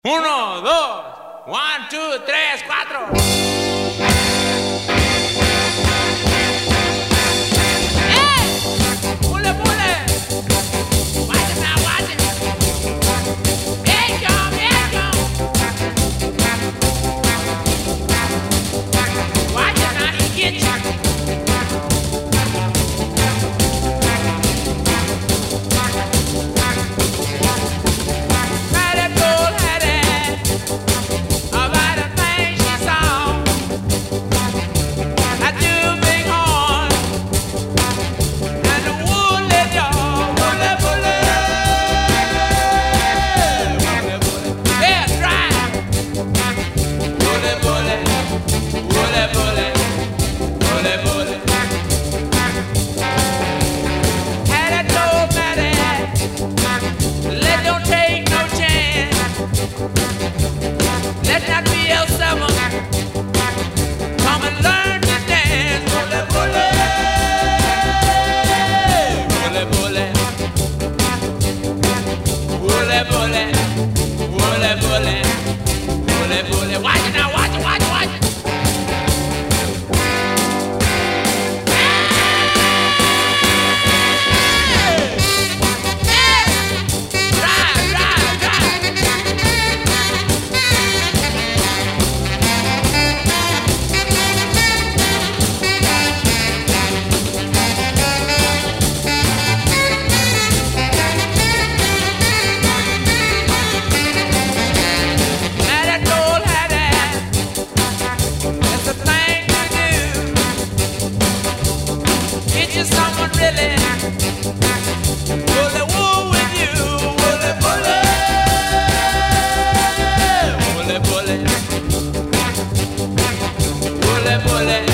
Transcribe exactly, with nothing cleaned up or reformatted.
Uno, dos, one, two, tres, cuatro. ¡Eh! ¡Pule, pule! Watch it now, watch it. Here it come, here it come. Watch it now, he get you. Watch it now, watch it, watch it, watch it. Someone really bully wool with you, bully bully, bully bully, bully bully.